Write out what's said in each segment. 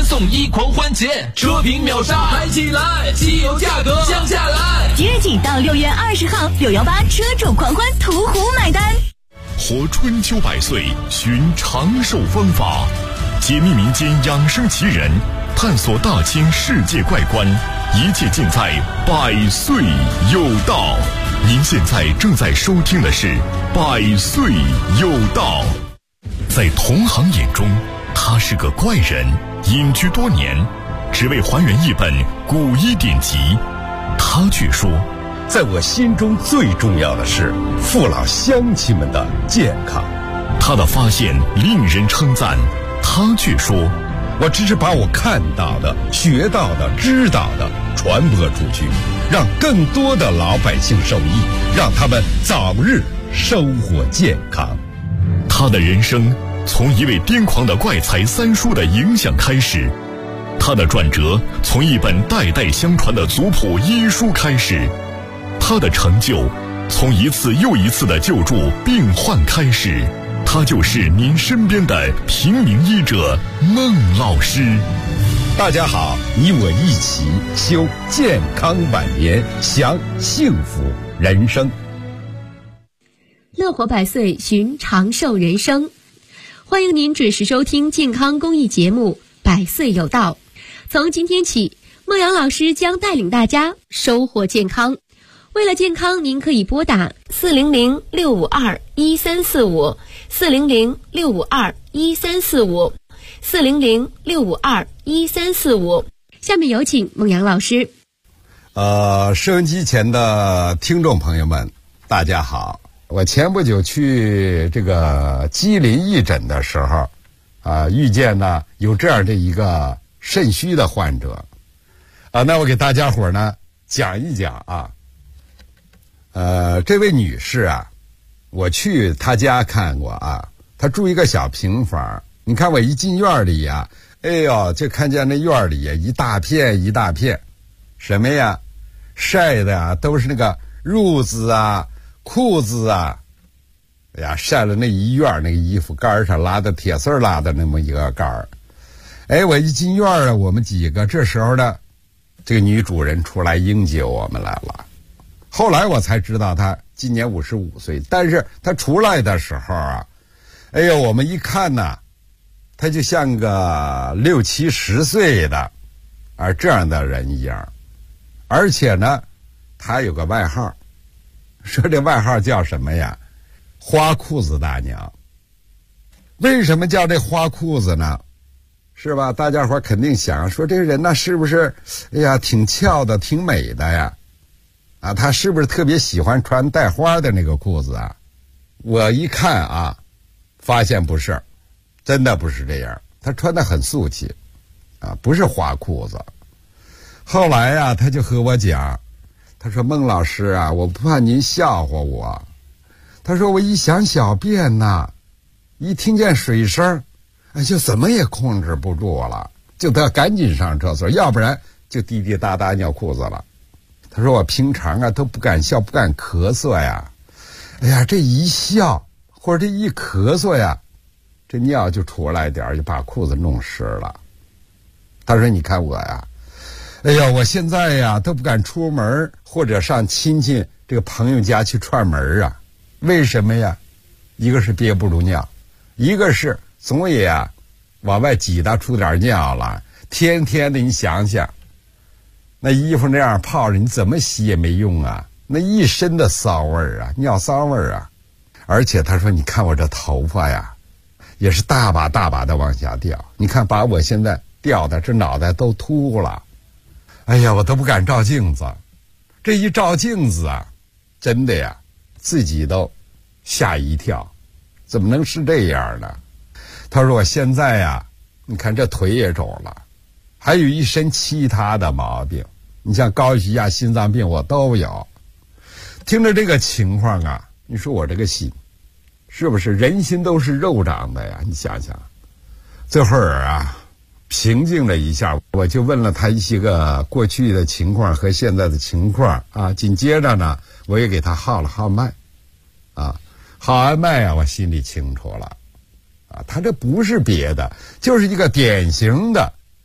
3送1狂欢节，车评秒杀，嗨起来！汽油价格降下来。 即日起到6月20号，618车主狂欢途虎买单。 活春秋百岁，寻长寿方法，解密民间养生奇人，探索大千世界怪观，一切尽在百岁有道。您现在正在收听的是百岁有道。在同行眼中，他是个怪人，隐居多年，只为还原一本古医典籍。他却说， 在我心中最重要的是父老乡亲们的健康。 他的发现令人称赞，他却说， 我只是把我看到的、学到的、知道的传播出去，让更多的老百姓受益，让他们早日生活健康。 他的人生从一位癫狂的怪才三叔的影响开始，他的转折从一本代代相传的族谱医书开始，他的成就从一次又一次的救助病患开始。他就是您身边的平民医者孟老师。 大家好，你我一起修健康晚年，享幸福人生。 乐活百岁，寻长寿人生。欢迎您准时收听健康公益节目《百岁有道》。从今天起，孟阳老师将带领大家收获健康。为了健康，您可以拨打400-652-1345 400-652-1345 400-652-1345。下面有请孟阳老师。 收音机前的听众朋友们，大家好。我前不久去这个吉林义诊的时候，遇见呢有这样的一个肾虚的患者，那我给大家伙呢讲一讲啊。这位女士啊，我去她家看过啊，她住一个小平房。你看我一进院里呀，哎呦，就看见那院里呀一大片一大片，什么呀？晒的啊都是那个褥子啊、裤子啊，哎呀，晒了那一院那个衣服杆上拉的铁丝拉的那么一个杆儿。哎，我一进院啊，我们几个这时候呢，这个女主人出来迎接我们来了。后来我才知道她今年55岁，但是她出来的时候啊，哎呦，我们一看呢，她就像个60、70岁的这样的人一样。而且呢，她有个外号，说这外号叫什么呀？花裤子大娘。为什么叫这花裤子呢？是吧？大家伙肯定想说，这个人呢是不是哎呀挺俏的、挺美的呀？他是不是特别喜欢穿带花的那个裤子啊？我一看啊，发现不是，真的不是这样。他穿得很俗气不是花裤子。后来啊，他就和我讲，他说，孟老师啊，我不怕您笑话我。他说我一想小便呐，一听见水声，就怎么也控制不住了，就得赶紧上厕所，要不然就滴滴答答尿裤子了。他说我平常啊都不敢笑，不敢咳嗽呀，哎呀，这一笑或者这一咳嗽呀，这尿就出来点，就把裤子弄湿了。他说你看我呀，哎呀，我现在呀都不敢出门或者上亲戚这个朋友家去串门啊。为什么呀？一个是憋不住尿，一个是总也往外挤达出点尿了，天天的你想想，那衣服那样泡着，你怎么洗也没用啊，那一身的骚味儿啊，尿骚味儿啊。而且他说你看我这头发呀，也是大把大把的往下掉，你看把我现在掉的这脑袋都秃了，哎呀，我都不敢照镜子。这一照镜子啊，真的呀，自己都吓一跳，怎么能是这样呢？他说我现在呀，你看这腿也肿了，还有一身其他的毛病，你像高血压、心脏病我都有。听着这个情况啊，你说我这个心是不是人心都是肉长的呀？你想想。这会儿啊，平静了一下，我就问了他一些个过去的情况和现在的情况啊。紧接着呢，我也给他号了号脉号完脉啊，我心里清楚了他这不是别的，就是一个典型的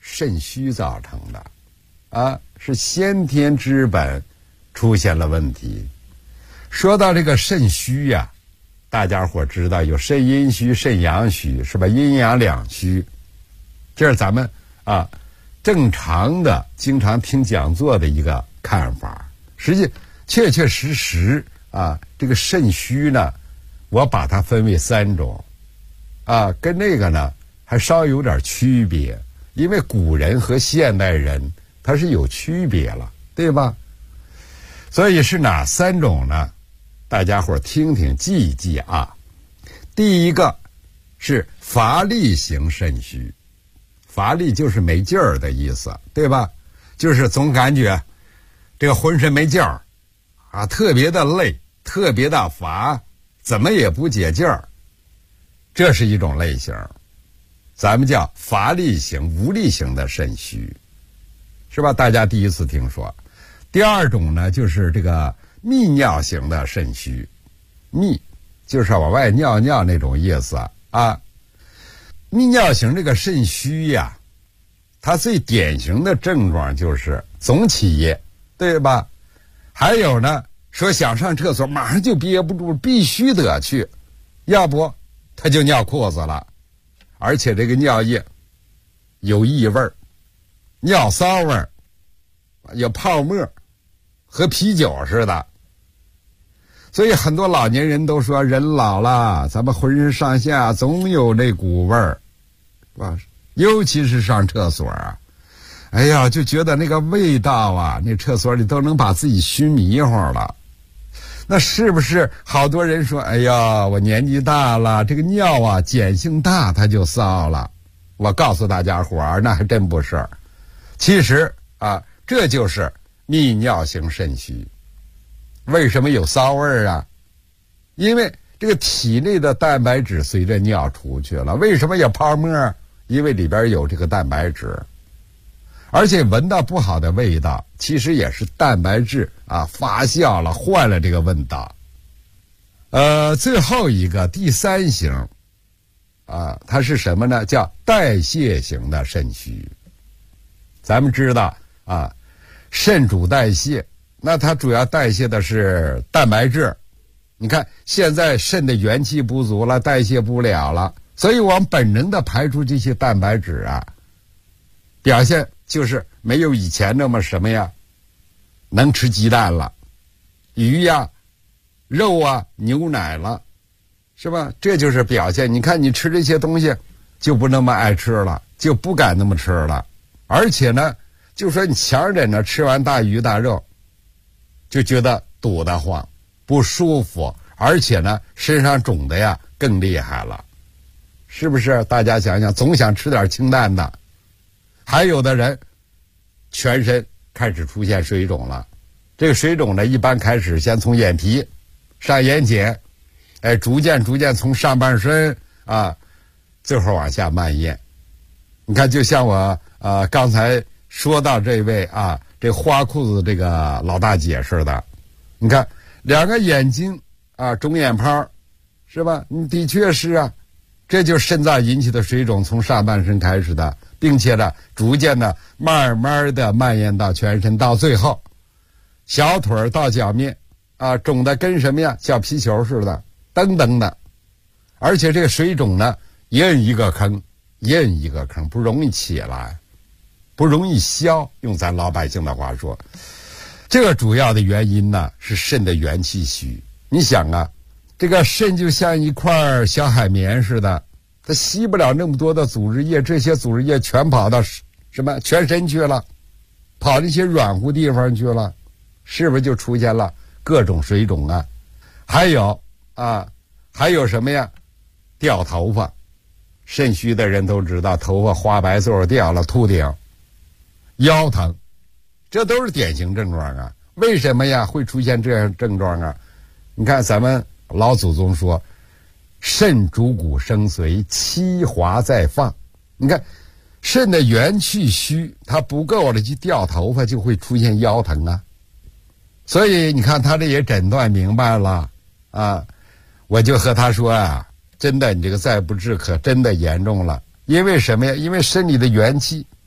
肾虚造成的，是先天之本出现了问题。说到这个肾虚呀，大家伙知道有肾阴虚、肾阳虚，是吧？阴阳两虚，这是咱们正常的经常听讲座的一个看法。实际确确实实这个肾虚呢，我把它分为3种跟那个呢还稍有点区别，因为古人和现代人它是有区别了，对吧？所以是哪3种呢？大家伙听听记一记第一个是乏力型肾虚，乏力就是没劲儿的意思，对吧？就是总感觉这个浑身没劲儿特别的累，特别的乏，怎么也不解劲儿，这是一种类型，咱们叫乏力型、无力型的肾虚，是吧？大家第一次听说。第2种呢，就是这个泌尿型的肾虚，泌就是往外尿尿那种意思泌尿型这个肾虚呀，它最典型的症状就是总起夜，对吧？还有呢，说想上厕所马上就憋不住，必须得去，要不他就尿裤子了，而且这个尿液有异味，尿骚味，有泡沫，和啤酒似的。所以很多老年人都说，人老了，咱们浑身上下总有那股味儿，是吧？尤其是上厕所哎呀，就觉得那个味道那厕所里都能把自己熏迷糊了。那是不是好多人说，哎呀，我年纪大了，这个尿碱性大，它就骚了？我告诉大家伙那还真不是。其实这就是泌尿型肾虚。为什么有骚味因为这个体内的蛋白质随着尿出去了。为什么有泡沫？因为里边有这个蛋白质。而且闻到不好的味道，其实也是蛋白质发酵了，换了这个味道。最后一个第3型它是什么呢？叫代谢型的肾虚。咱们知道肾主代谢，那它主要代谢的是蛋白质。你看现在肾的元气不足了，代谢不了了，所以我们本能的排出这些蛋白质表现就是没有以前那么什么能吃鸡蛋了，鱼肉牛奶了，是吧？这就是表现。你看你吃这些东西就不那么爱吃了，就不敢那么吃了。而且呢，就说你前人呢吃完大鱼大肉就觉得堵得慌，不舒服，而且呢身上肿的更厉害了，是不是？大家想想，总想吃点清淡的。还有的人全身开始出现水肿了，这个水肿呢一般开始先从眼皮上眼睑，逐渐从上半身最后往下蔓延。你看就像我刚才说到这位这花裤子这个老大姐似的，你看2个眼睛肿眼泡，是吧？的确是这就是肾脏引起的水肿，从上半身开始的，并且呢逐渐的慢慢的蔓延到全身，到最后小腿到脚面肿的跟什么小皮球似的，等等的。而且这个水肿呢印一个坑，不容易起来，不容易消，用咱老百姓的话说。这个主要的原因呢是肾的元气虚。你想这个肾就像一块小海绵似的，它吸不了那么多的组织液，这些组织液全跑到什么全身去了，跑那些软乎地方去了，是不是就出现了各种水肿还有什么掉头发。肾虚的人都知道，头发花白素掉了，秃顶，腰疼，这都是典型症状为什么会出现这样症状你看咱们老祖宗说，肾主骨生髓，气华在放。你看肾的元气虚，它不够了，就掉头发，就会出现腰疼所以你看他这也诊断明白了我就和他说真的，你这个再不治可真的严重了。因为什么呀？因为身体的元气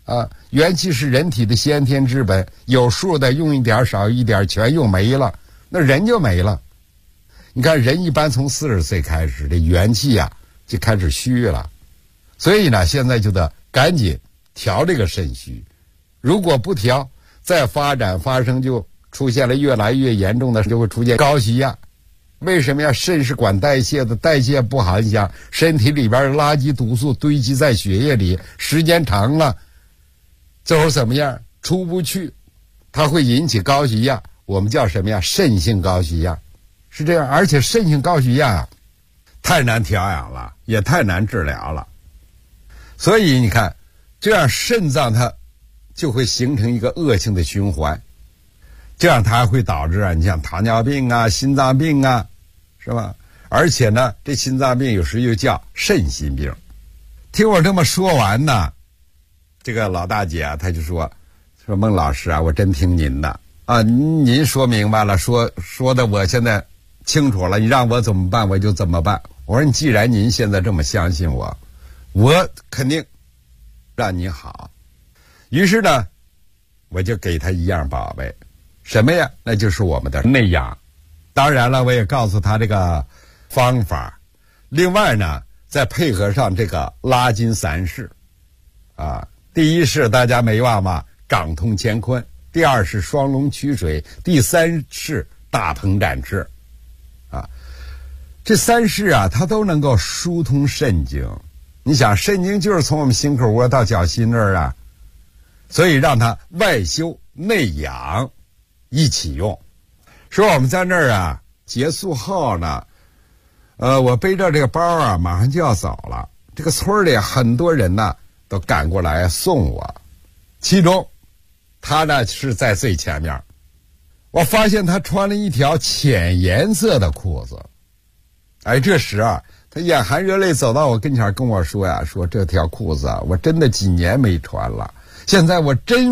元气是人体的先天之本，有数的用一点少一点全用没了，那人就没了。你看人一般从40岁开始，这元气就开始虚了，所以呢现在就得赶紧调这个肾虚，如果不调，再发生就出现了越来越严重的，就会出现高血压。为什么呀？肾是管代谢的，代谢不好，你想身体里边的垃圾毒素堆积在血液里，时间长了最后怎么样？出不去，它会引起高血压，我们叫什么呀？肾性高血压，是这样。而且肾性高血压太难调养了，也太难治疗了，所以你看这样肾脏它就会形成一个恶性的循环，这样它还会导致你像糖尿病心脏病是吧？而且呢这心脏病有时又叫肾心病。听我这么说完呢，这个老大姐她就说孟老师我真听您的您说明白了，说的我现在清楚了，你让我怎么办我就怎么办。我说既然您现在这么相信我肯定让你好。于是呢我就给他一样宝贝，什么呀？那就是我们的内养。当然了，我也告诉他这个方法，另外呢再配合上这个拉筋3式第一是大家没忘吧，掌通乾坤；第二是双龙驱水；第三是大鹏展翅这3式它都能够疏通肾经。你想肾经就是从我们心口窝到脚心那儿所以让它外修内养一起用。说我们在那儿结束后呢我背着这个包马上就要走了，这个村里很多人都赶过来送我，其中他呢是在最前面。我发现他穿了一条浅颜色的裤子，这时他眼含热泪走到我跟前跟我说说这条裤子我真的几年没穿了，现在我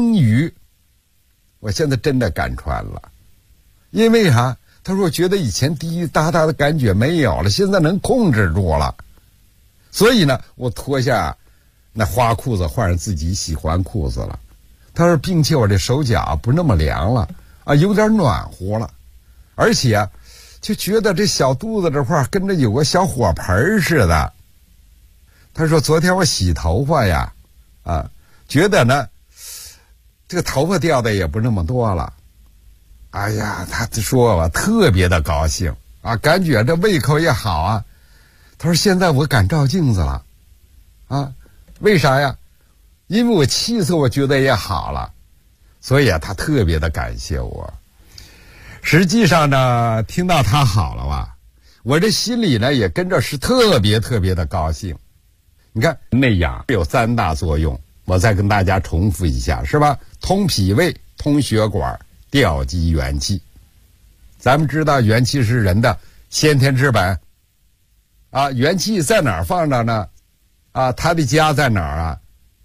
现在真的敢穿了。因为他说我觉得以前滴滴答答的感觉没有了，现在能控制住了。所以呢我脱下那花裤子换上自己喜欢裤子了。他说并且我这手脚不那么凉了有点暖和了，而且就觉得这小肚子这块跟着有个小火盆似的。他说昨天我洗头发觉得呢这个头发掉的也不那么多了。他说我特别的高兴感觉这胃口也好他说现在我敢照镜子了为啥呀？因为我气色我觉得也好了，所以他特别的感谢我。实际上呢听到他好了我这心里呢也跟着是特别特别的高兴。你看内养有3大作用，我再跟大家重复一下是吧？通脾胃，通血管，调集元气。咱们知道元气是人的先天之本元气在哪儿放着呢它的家在哪儿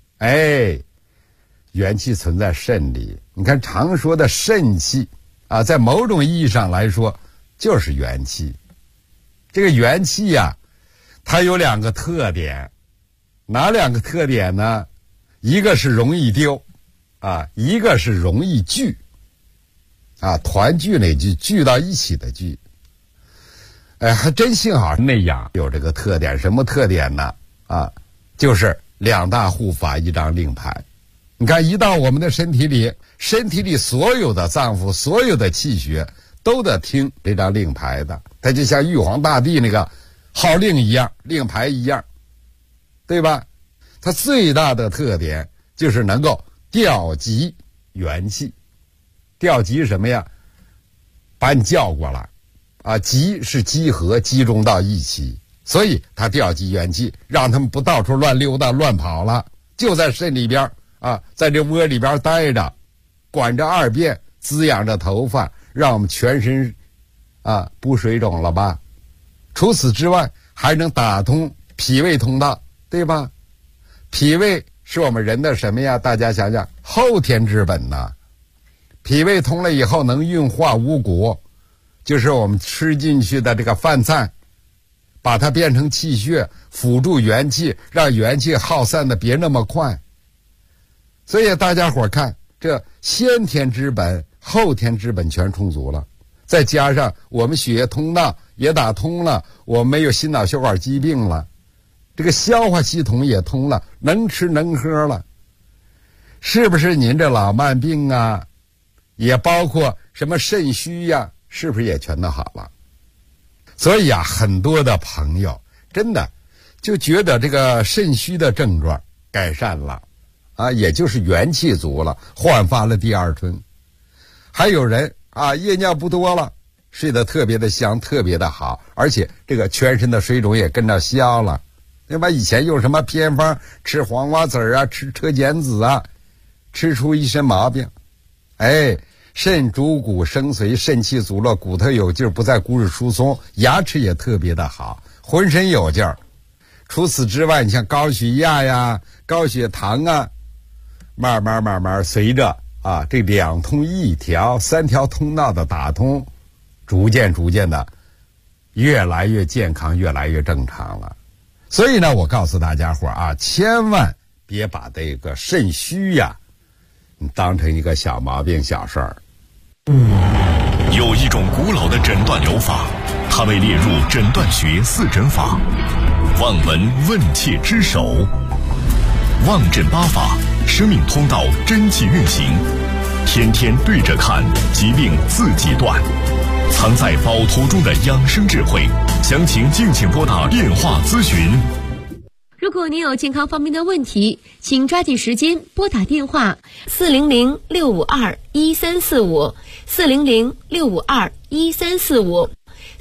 元气存在肾里。你看常说的肾气在某种意义上来说就是元气。这个元气它有2个特点。哪2个特点呢？一个是容易丢一个是容易聚团聚那聚，聚到一起的聚。还真幸好内养有这个特点。什么特点呢？就是2大护法1张令牌。你看一到我们的身体里所有的脏腑所有的气血都得听这张令牌的，它就像玉皇大帝那个号令一样，令牌一样，对吧？它最大的特点就是能够调集元气。调集什么呀？把你叫过来集是集合集中到一起，所以它调集元气，让他们不到处乱溜达乱跑了，就在肾里边在这窝里边待着，管着2便，滋养着头发，让我们全身不水肿了吧。除此之外还能打通脾胃通道，对吧？脾胃是我们人的什么呀？大家想想，后天之本脾胃通了以后能运化五谷，就是我们吃进去的这个饭菜，把它变成气血，辅助元气，让元气耗散的别那么快。 所以大家伙看，这先天之本、后天之本全充足了，再加上我们血液通道也打通了，我们没有心脑血管疾病了，这个消化系统也通了，能吃能喝了，是不是您这老慢病啊，也包括什么肾虚呀，是不是也全都好了？所以啊，很多的朋友真的就觉得这个肾虚的症状改善了啊，也就是元气足了，焕发了第二春。还有人啊，夜尿不多了，睡得特别的香，特别的好，而且这个全身的水肿也跟着消了，对吧？以前用什么偏方，吃黄瓜籽啊，吃车碱子啊，吃出一身毛病。哎，肾主骨生髓，肾气足了，骨头有劲儿，不再骨质疏松，牙齿也特别的好，浑身有劲儿。除此之外，你像高血压呀、高血糖啊，慢慢随着啊这两通一条、三条通道的打通，逐渐的越来越健康，越来越正常了。所以呢，我告诉大家伙啊，千万别把这个肾虚呀，你当成一个小毛病、小事儿。 有一种古老的诊断疗法，它被列入诊断学四诊法，望闻问切之首，望诊八法，生命通道真气运行，天天对着看，疾病自己断，藏在宝图中的养生智慧，详情敬请拨打电话咨询。 如果您有健康方面的问题，请抓紧时间拨打电话400-652-1345 400-652-1345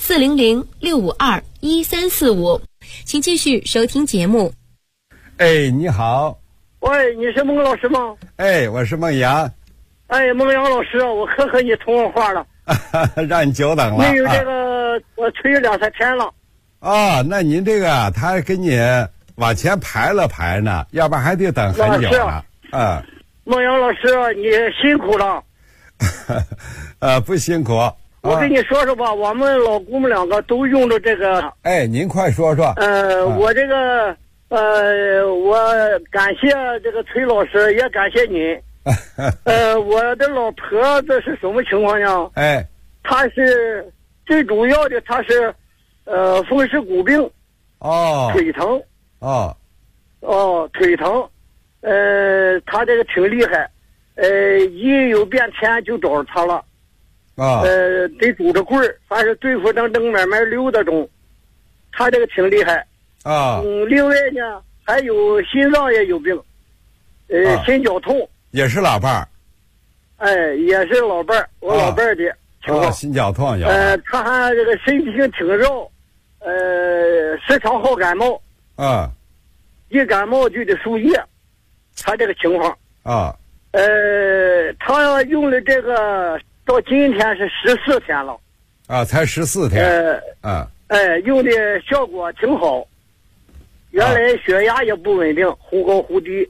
400-652-1345，请继续收听节目。 哎，你好。 喂，你是孟老师吗？ 哎，我是孟阳。 哎，孟阳老师，我可和你通过话了。 让你久等了。 没有这个，我催2-3天了。 哦，那您这个他给你往前排了排呢，要不然还得等很久了。 孟阳老师，你辛苦了。 不辛苦。 我跟你说说吧，我们老姑们两个都用着这个。 哎，您快说说。 我这个我感谢这个崔老师，也感谢您。我的老婆这是什么情况呢？ 哎， 她是最主要的，她是风湿骨病。 哦。 腿疼。腿疼。她这个挺厉害。一有变天就找着她了。得拄着棍儿，反正对付慢慢溜达中。她这个挺厉害。另外呢，还有心脏也有病，心绞痛。 也是老伴儿。 哎，也是老伴儿，我老伴儿的情况。 心绞痛有。 他还这个身体挺绕，时常好感冒。一感冒就得输液，他这个情况。他用了这个到今天是14天了。 才14天。 用的效果挺好。原来血压也不稳定，忽高忽低。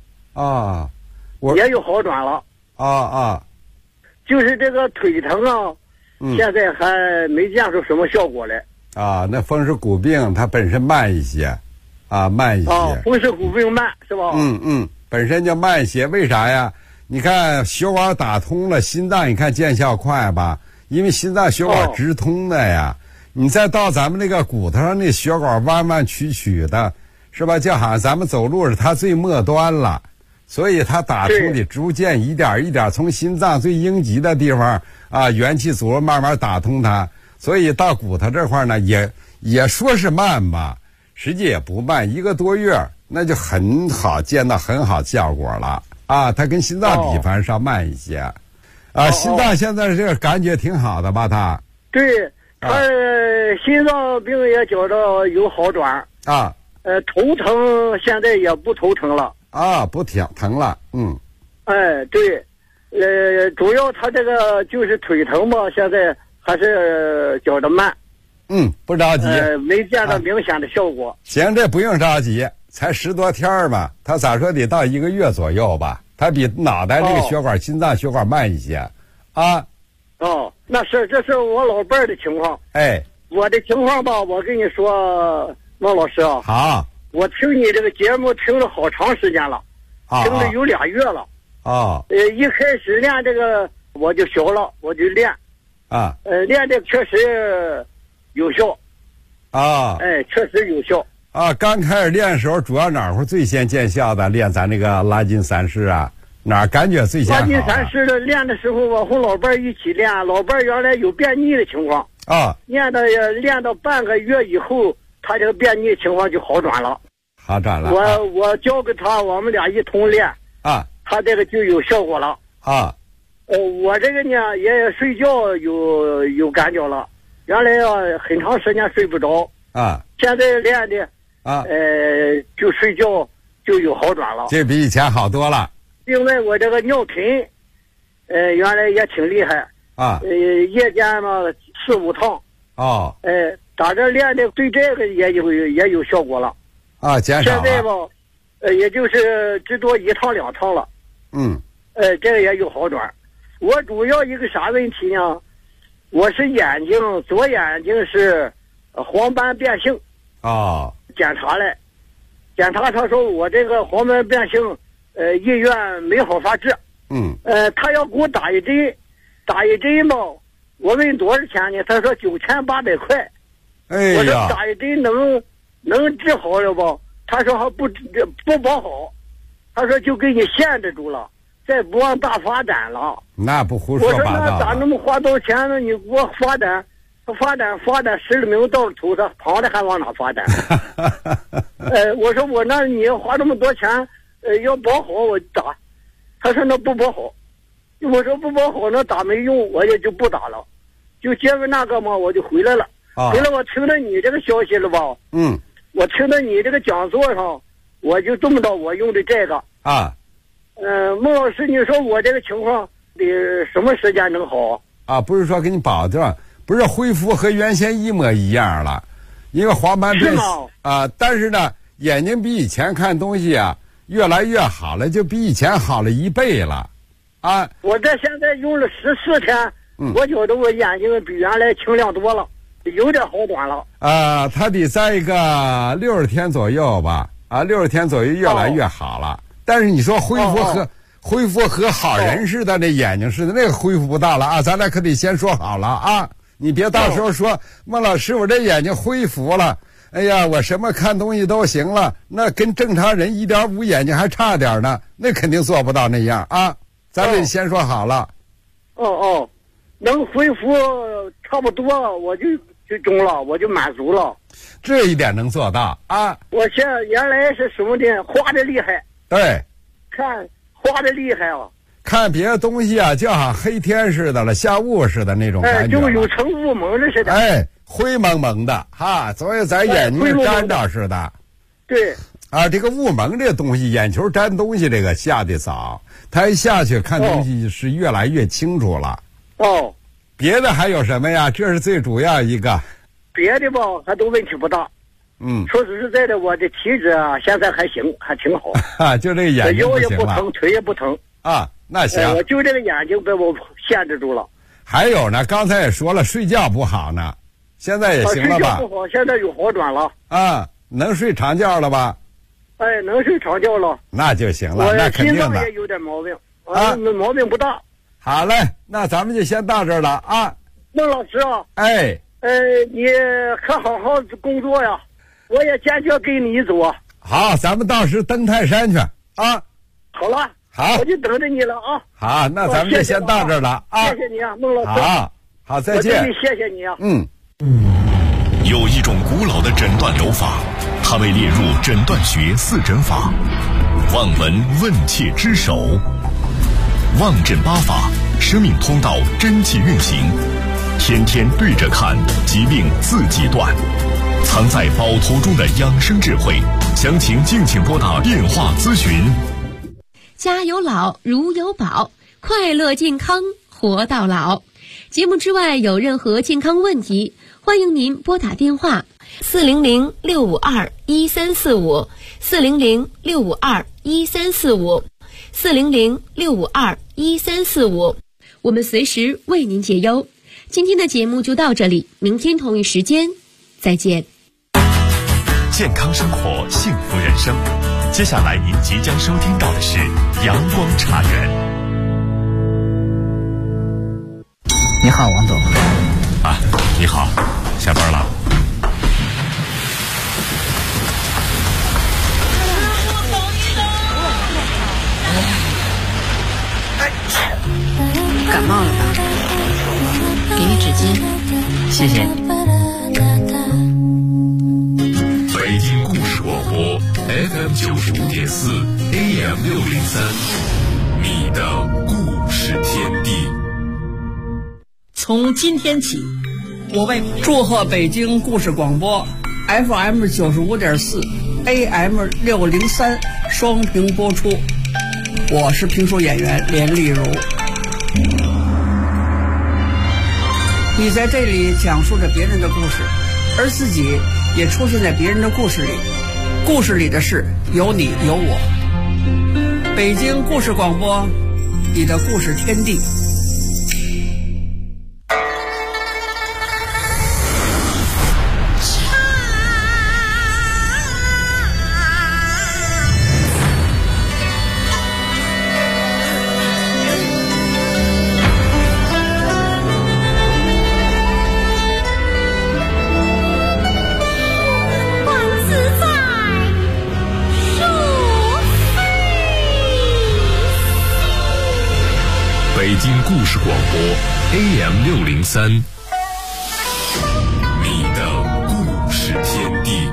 也有好转了。就是这个腿疼啊，现在还没见出什么效果来。 那风湿骨病它本身慢一些，慢一些。 风湿骨病慢是吧？ 本身就慢一些，为啥呀？你看血管打通了，心脏你看见效快吧？因为心脏血管直通的呀。你再到咱们那个骨头上那血管弯弯曲曲的，是吧？就好像咱们走路是它最末端了，所以它打通的逐渐一点一点从心脏最应急的地方元气足了慢慢打通它，所以到骨头这块呢也说是慢吧，实际也不慢，1个多月那就很好，见到很好效果了它跟心脏比反正稍慢一些心脏现在这个感觉挺好的吧？他对他心脏病也觉着有好转头疼现在也不头疼了不疼了。 对，主要他这个就是腿疼吧，现在还是觉得慢。 不着急。 没见到明显的效果。 行，这不用着急，才10多天吧，他咋说得到1个月左右吧，他比脑袋这个血管、心脏血管慢一些那这是我老伴儿的情况。我的情况吧，我跟你说，孟老师好， 我听你这个节目听了好长时间了。 停了有2月了。一开始练这个我就学了，我就练。练这确实有效。确实有效。 刚开始练的时候，主要哪会最先见效的？练咱这个拉筋散式啊，哪感觉最先好？ 拉筋散式的练的时候，我和老伴一起练，老伴原来有便秘的情况。练到半个月以后，他这个便秘情况就好转了。我教给他，我们俩一同练。他这个就有效果了。我这个呢也睡觉有感觉了，原来很长时间睡不着。现在练的就睡觉就有好转了。 这比以前好多了。 另外我这个尿频，原来也挺厉害。夜间嘛4、5趟。打这练的对这个也有效果了。 减少了。 现在吧，也就是最多1趟2趟了。这个也有好转。我主要一个啥问题呢？我是左眼睛是黄斑变性。检查他说我这个黄斑变性，医院没好法治。他要给我打一针嘛，我问多少钱呢？他说9800块。我说打一针能治好了不？他说还不保好，他说就给你限制住了，再不往大发展了。 那不胡说八道。 我说那咋那么花多少钱呢？你给我发展10名到了头上，旁的还往哪发展？我说那你要花这么多钱，要保好我打。他说那不保好。我说不保好，那打没用，我也就不打了。就接着那个嘛，我就回来了。回来我听到你这个消息了吧？我听到你这个讲座上，我就这么着，我用的这个。孟老师，你说我这个情况得什么时间能好？ 不是说给你保证，不是恢复和原先一模一样了，因为黄斑变但是呢，眼睛比以前看东西越来越好了，就比以前好了1倍了。 我这现在用了14天，我觉得我眼睛比原来清亮多了，有点好转了。它得在一个 60天左右吧，60天左右越来越好了。但是你说恢复和好人似的，那眼睛似的，那个恢复不到了咱俩可得先说好了你别到时候说孟老师我这眼睛恢复了，哎呀我什么看东西都行了，那跟正常人1.5眼睛还差点呢，那肯定做不到那样咱得先说好了。 能恢复差不多我就中了，我就满足了。 这一点能做到我原来是什么的，花的厉害。 对， 看花的厉害看别的东西就好像黑天似的了，下雾似的那种感觉。 就有成雾蒙的似的。 灰蒙蒙的总有咱眼睛沾着似的。 对。 这个雾蒙这东西，眼球沾东西这个下的早，它一下去看东西是越来越清楚了。别的还有什么呀？这是最主要一个。 别的吧，还都问题不大。说实在的，我的体质现在还行，还挺好。 就这个眼睛不行了。 腰也不疼，腿也不疼。 那行。 我就这个眼睛被我限制住了。 还有呢，刚才也说了，睡觉不好呢，现在也行了吧？ 睡觉不好，现在有好转了。 能睡长觉了吧？ 能睡长觉了。 那就行了，那肯定的。 心脏也有点毛病，毛病不大。 好嘞，那咱们就先到这儿了孟老师你可好好工作呀，我也坚决跟你走好，咱们到时登泰山去好了， 好， 我就等着你了好，那咱们就先到这儿了谢谢你孟老师。 好，再见。 我真的谢谢你有一种古老的诊断疗法，它被列入诊断学4诊法，望闻问切之首。望诊8法，生命通道真气运行，天天对着看，疾病自己断。藏在宝图中的养生智慧，详情敬请拨打电话咨询。 家有老如有宝，快乐健康活到老。节目之外有任何健康问题，欢迎您拨打电话400-652-1345 400-652-1345 400-652-1345，我们随时为您解忧。今天的节目就到这里，明天同一时间再见。 健康生活，幸福人生。 接下来您即将收听到的是阳光茶园。 你好，王总。 啊，你好，下班了。 感冒了吧？给你纸巾，谢谢。 北京故事广播 FM 95.4 AM 603，你的故事天地。 从今天起，我为祝贺北京故事广播 FM 95.4 AM 603双屏播出。我是评书演员连丽如。你在这里讲述着别人的故事，而自己也出现在别人的故事里，故事里的事有你有我。北京故事广播，你的故事天地。 北京故事广播 AM 603，你的故事天地。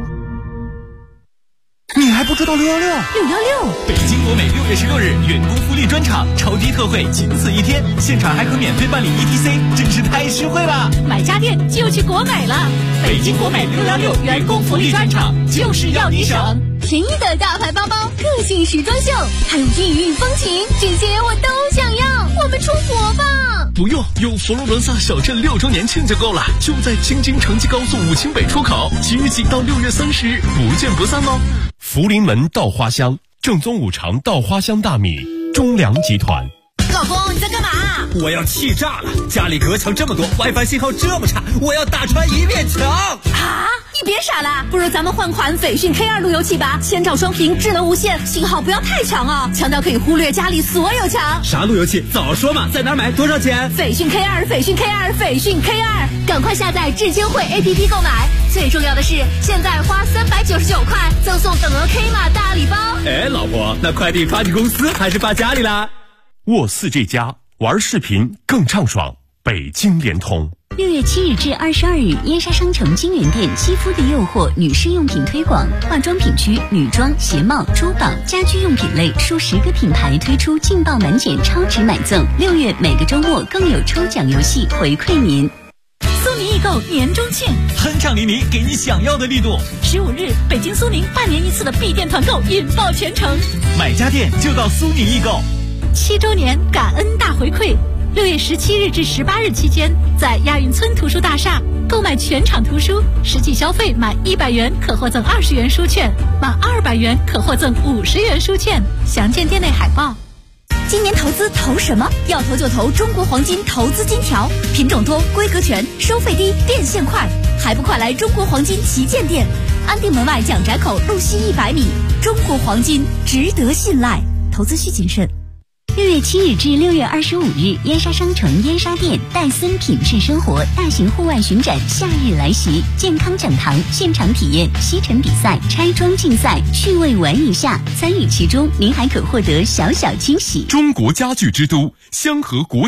你还不知道616？616，北京国美6月16日员工福利专场，超低特惠，仅此一天，现场还可免费办理 ETC， 真是太实惠了！ 买家电就去国美了。 北京国美616员工福利专场，就是要你省。 便宜的大牌包包，个性时装秀，还有异域风情，这些我都想要。我们出国吧！ 不用，有佛罗伦萨小镇6周年庆就够了，就在京津城际高速武清北出口，即日起到6月30日，不见不散哦。 福临门稻花香，正宗五常稻花香大米，中粮集团。 老公，你在干嘛？ 我要气炸了！家里隔墙这么多 ，WiFi 信号这么差，我要打穿一面墙！ 啊！你别傻了，不如咱们换款斐讯 K2 路由器吧，千兆双屏，智能无线，信号不要太强哦，强到可以忽略家里所有墙。 啥路由器？早说嘛！在哪儿买？多少钱？ 斐讯 K2， 斐讯 K2， 斐讯 K2， 赶快下载智千惠 APP 购买。最重要的是，现在花399块，赠送等额 K 码大礼包。 哎，老婆，那快递发你公司还是发家里啦？ 沃4这家玩视频更畅爽，北京联通。 6月7日至22日，燕莎商城金源店肌肤的诱惑女士用品推广，化妆品区、女装、鞋帽、珠宝、家居用品类数10个品牌推出劲爆满减超值买赠，6月每个周末更有抽奖游戏回馈您。 苏宁易购年中庆， 酣畅淋漓，给你想要的力度。 15日，北京苏宁半年一次的闭店团购引爆全城， 买家电就到苏宁易购。 7周年感恩大回馈，6月17日至18日期间，在亚运村图书大厦购买全场图书，实际消费满100元可获赠20元书券，满200元可获赠50元书券。详见店内海报。今年投资投什么？要投就投中国黄金投资金条，品种多，规格全，收费低，变现快，还不快来中国黄金旗舰店，安定门外蒋宅口路西100米。中国黄金值得信赖，投资需谨慎。 6月7日至6月25日，燕莎商城燕莎店戴森品质生活大型户外巡展夏日来袭，健康讲堂现场体验吸尘比赛、拆装竞赛，趣味玩一下，参与其中您还可获得小小惊喜。 中国家具之都香河国